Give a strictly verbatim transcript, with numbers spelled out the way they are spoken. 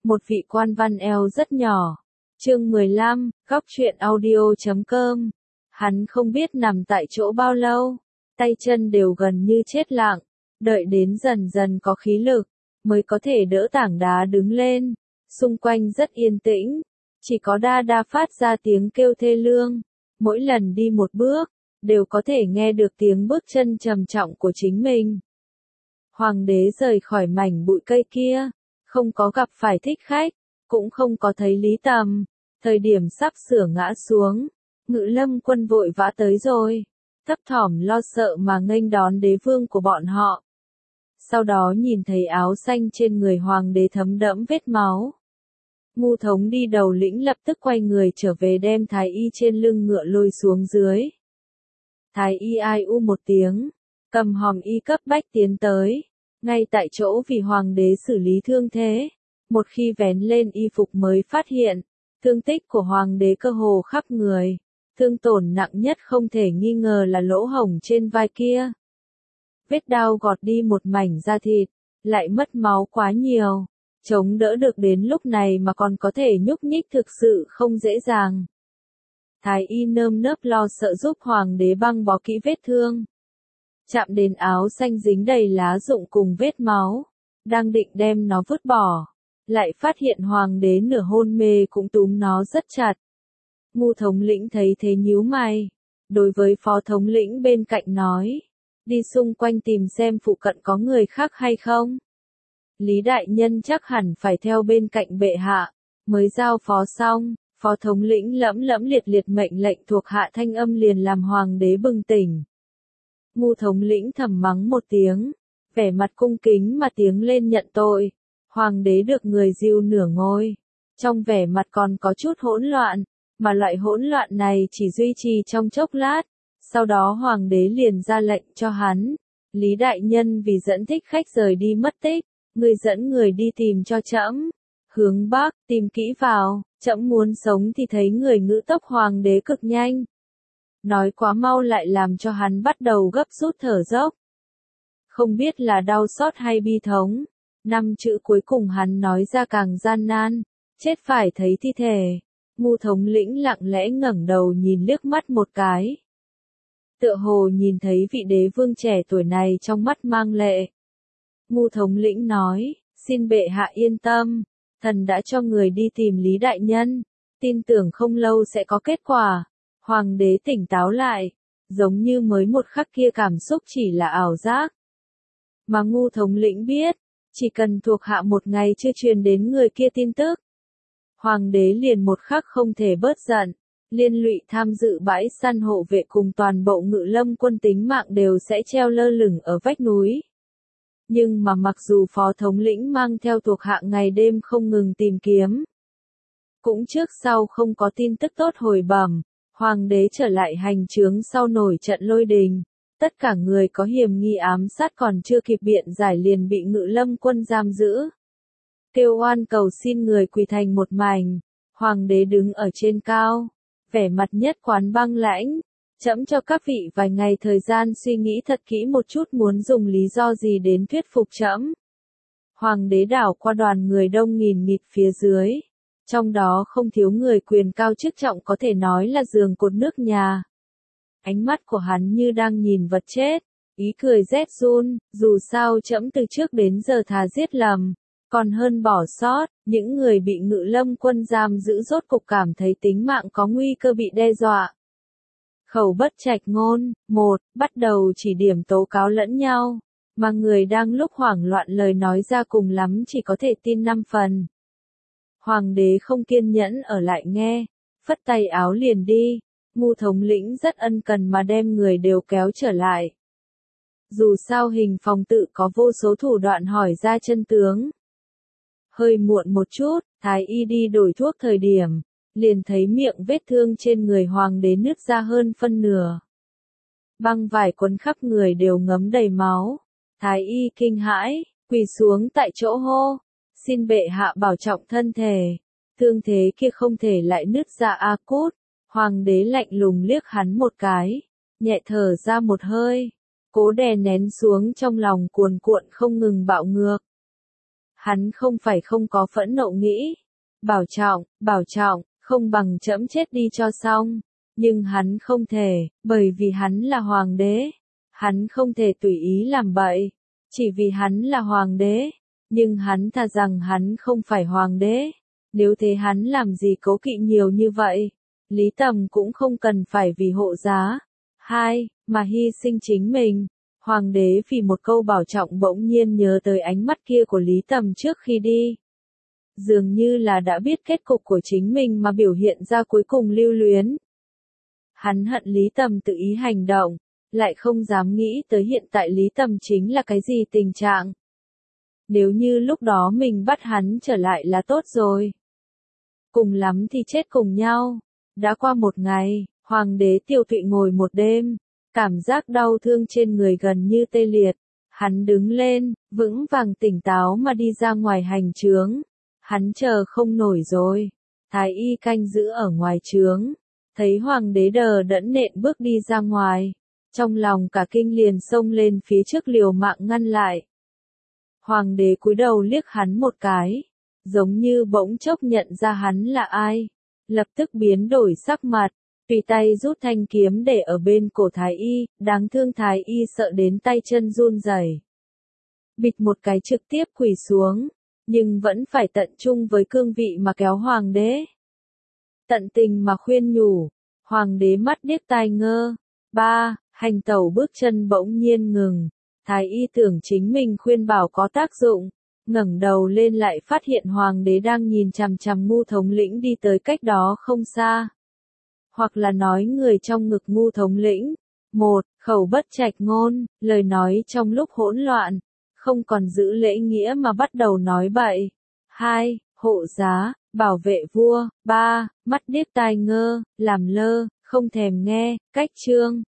Một vị quan văn eo rất nhỏ. Chương mười lăm, góc truyện audio chấm com. Hắn không biết nằm tại chỗ bao lâu, tay chân đều gần như chết lặng, đợi đến dần dần có khí lực, mới có thể đỡ tảng đá đứng lên. Xung quanh rất yên tĩnh, chỉ có đa đa phát ra tiếng kêu thê lương. Mỗi lần đi một bước, đều có thể nghe được tiếng bước chân trầm trọng của chính mình. Hoàng đế rời khỏi mảnh bụi cây kia, không có gặp phải thích khách, cũng không có thấy Lý Tầm. Thời điểm sắp sửa ngã xuống, Ngự Lâm quân vội vã tới rồi, thấp thỏm lo sợ mà nghênh đón đế vương của bọn họ. Sau đó nhìn thấy áo xanh trên người hoàng đế thấm đẫm vết máu. Ngu Thống đi đầu lĩnh lập tức quay người trở về đem thái y trên lưng ngựa lôi xuống dưới. Thái y ai u một tiếng, cầm hòm y cấp bách tiến tới, ngay tại chỗ vì hoàng đế xử lý thương thế. Một khi vén lên y phục mới phát hiện, thương tích của hoàng đế cơ hồ khắp người. Thương tổn nặng nhất không thể nghi ngờ là lỗ hổng trên vai kia. Vết đao gọt đi một mảnh da thịt, lại mất máu quá nhiều. Chống đỡ được đến lúc này mà còn có thể nhúc nhích thực sự không dễ dàng. Thái y nơm nớp lo sợ giúp hoàng đế băng bó kỹ vết thương. Chạm đến áo xanh dính đầy lá rụng cùng vết máu, đang định đem nó vứt bỏ, lại phát hiện hoàng đế nửa hôn mê cũng túm nó rất chặt. Ngu thống lĩnh thấy thế nhíu mày, đối với phó thống lĩnh bên cạnh nói, đi xung quanh tìm xem phụ cận có người khác hay không. Lý đại nhân chắc hẳn phải theo bên cạnh bệ hạ, mới giao phó xong. Phó thống lĩnh lẫm lẫm liệt liệt mệnh lệnh thuộc hạ thanh âm liền làm hoàng đế bừng tỉnh. Ngu thống lĩnh thầm mắng một tiếng, vẻ mặt cung kính mà tiếng lên nhận tội. Hoàng đế được người dìu nửa ngôi, trong vẻ mặt còn có chút hỗn loạn, mà loại hỗn loạn này chỉ duy trì trong chốc lát. Sau đó hoàng đế liền ra lệnh cho hắn, Lý đại nhân vì dẫn thích khách rời đi mất tích, người dẫn người đi tìm cho trẫm. Hướng bắc, tìm kỹ vào, trẫm muốn sống thì thấy người ngữ tốc hoàng đế cực nhanh. Nói quá mau lại làm cho hắn bắt đầu gấp rút thở dốc. Không biết là đau xót hay bi thống, năm chữ cuối cùng hắn nói ra càng gian nan, chết phải thấy thi thể. Ngu thống lĩnh lặng lẽ ngẩng đầu nhìn liếc mắt một cái. Tựa hồ nhìn thấy vị đế vương trẻ tuổi này trong mắt mang lệ. Ngu thống lĩnh nói, xin bệ hạ yên tâm. Thần đã cho người đi tìm Lý đại nhân, tin tưởng không lâu sẽ có kết quả. Hoàng đế tỉnh táo lại, giống như mới một khắc kia cảm xúc chỉ là ảo giác. Mà ngu thống lĩnh biết, chỉ cần thuộc hạ một ngày chưa truyền đến người kia tin tức, hoàng đế liền một khắc không thể bớt giận, liên lụy tham dự bãi săn hộ vệ cùng toàn bộ Ngự Lâm quân tính mạng đều sẽ treo lơ lửng ở vách núi. Nhưng mà mặc dù phó thống lĩnh mang theo thuộc hạ ngày đêm không ngừng tìm kiếm, cũng trước sau không có tin tức tốt hồi bẩm, hoàng đế trở lại hành chướng sau nổi trận lôi đình. Tất cả người có hiểm nghi ám sát còn chưa kịp biện giải liền bị Ngự Lâm quân giam giữ. Kêu oan cầu xin người quỳ thành một mảnh, hoàng đế đứng ở trên cao, vẻ mặt nhất quán băng lãnh. Trẫm cho các vị vài ngày thời gian suy nghĩ thật kỹ một chút muốn dùng lý do gì đến thuyết phục trẫm. Hoàng đế đảo qua đoàn người đông nghìn nghịt phía dưới, trong đó không thiếu người quyền cao chức trọng có thể nói là giường cột nước nhà. Ánh mắt của hắn như đang nhìn vật chết, ý cười rét run, dù sao trẫm từ trước đến giờ thà giết lầm, còn hơn bỏ sót. Những người bị Ngự Lâm quân giam giữ rốt cục cảm thấy tính mạng có nguy cơ bị đe dọa. Khẩu bất trạch ngôn, một, bắt đầu chỉ điểm tố cáo lẫn nhau, mà người đang lúc hoảng loạn lời nói ra cùng lắm chỉ có thể tin năm phần. Hoàng đế không kiên nhẫn ở lại nghe, phất tay áo liền đi. Ngu thống lĩnh rất ân cần mà đem người đều kéo trở lại. Dù sao hình phòng tự có vô số thủ đoạn hỏi ra chân tướng. Hơi muộn một chút, thái y đi đổi thuốc thời điểm, liền thấy miệng vết thương trên người hoàng đế nứt ra hơn phân nửa. Băng vải quấn khắp người đều ngấm đầy máu. Thái y kinh hãi, quỳ xuống tại chỗ hô, xin bệ hạ bảo trọng thân thể. Thương thế kia không thể lại nứt ra a cốt. Hoàng đế lạnh lùng liếc hắn một cái, nhẹ thở ra một hơi, cố đè nén xuống trong lòng cuồn cuộn không ngừng bạo ngược. Hắn không phải không có phẫn nộ nghĩ. Bảo trọng, bảo trọng, không bằng trẫm chết đi cho xong. Nhưng hắn không thể, bởi vì hắn là hoàng đế. Hắn không thể tùy ý làm bậy. Chỉ vì hắn là hoàng đế. Nhưng hắn thà rằng hắn không phải hoàng đế. Nếu thế hắn làm gì cố kỵ nhiều như vậy. Lý Tầm cũng không cần phải vì hộ giá. Hai, mà hy sinh chính mình. Hoàng đế vì một câu bảo trọng bỗng nhiên nhớ tới ánh mắt kia của Lý Tầm trước khi đi. Dường như là đã biết kết cục của chính mình mà biểu hiện ra cuối cùng lưu luyến. Hắn hận Lý Tầm tự ý hành động, lại không dám nghĩ tới hiện tại Lý Tầm chính là cái gì tình trạng. Nếu như lúc đó mình bắt hắn trở lại là tốt rồi. Cùng lắm thì chết cùng nhau. Đã qua một ngày, hoàng đế Tiêu Thụy ngồi một đêm, cảm giác đau thương trên người gần như tê liệt. Hắn đứng lên, vững vàng tỉnh táo mà đi ra ngoài hành trướng. Hắn chờ không nổi rồi. Thái y canh giữ ở ngoài trướng. Thấy hoàng đế đờ đẫn nện bước đi ra ngoài. Trong lòng cả kinh liền xông lên phía trước liều mạng ngăn lại. Hoàng đế cúi đầu liếc hắn một cái. Giống như bỗng chốc nhận ra hắn là ai. Lập tức biến đổi sắc mặt. Tùy tay rút thanh kiếm để ở bên cổ thái y. Đáng thương thái y sợ đến tay chân run rẩy. Bịch một cái trực tiếp quỳ xuống. Nhưng vẫn phải tận trung với cương vị mà kéo hoàng đế. Tận tình mà khuyên nhủ. Hoàng đế mắt điếc tai ngơ. Ba, hành tẩu bước chân bỗng nhiên ngừng. Thái y tưởng chính mình khuyên bảo có tác dụng. Ngẩng đầu lên lại phát hiện hoàng đế đang nhìn chằm chằm Ngu thống lĩnh đi tới cách đó không xa. Hoặc là nói người trong ngực Ngu thống lĩnh. Một, khẩu bất trạch ngôn, lời nói trong lúc hỗn loạn. Không còn giữ lễ nghĩa mà bắt đầu nói bậy. Hai, hộ giá, bảo vệ vua. Ba, mắt điếc tai ngơ, làm lơ, không thèm nghe. Cách chương